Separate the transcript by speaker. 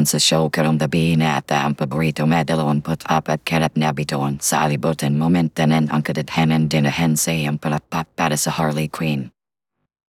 Speaker 1: sa show karong gabi na ata ang paborito medalon apat karat na bitoon sa alibutan momentanen ang kadadhanan dinahen sa iyang palakpak para sa Harley Quinn.